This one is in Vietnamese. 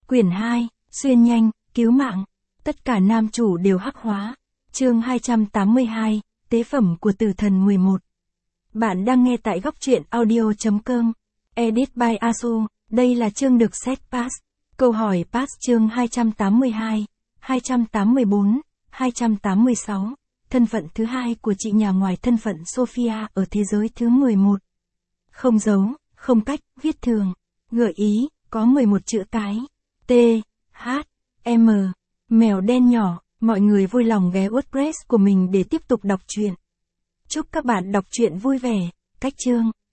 Quyển 2, xuyên nhanh, cứu mạng. Tất cả nam chủ đều hắc hóa. Chương 282, tế phẩm của tử thần 11. Bạn đang nghe tại góc truyện audio.com. Edit by Asu. Đây là chương được set pass. Câu hỏi pass chương 282, 284, 286. Thân phận thứ hai của chị nhà ngoài thân phận Sophia ở thế giới thứ 11. Không dấu, không cách, viết thường. Gợi ý, có 11 chữ cái. T, H, M. Mèo đen nhỏ, mọi người vui lòng ghé WordPress của mình để tiếp tục đọc truyện. Chúc các bạn đọc truyện vui vẻ. Cách chương,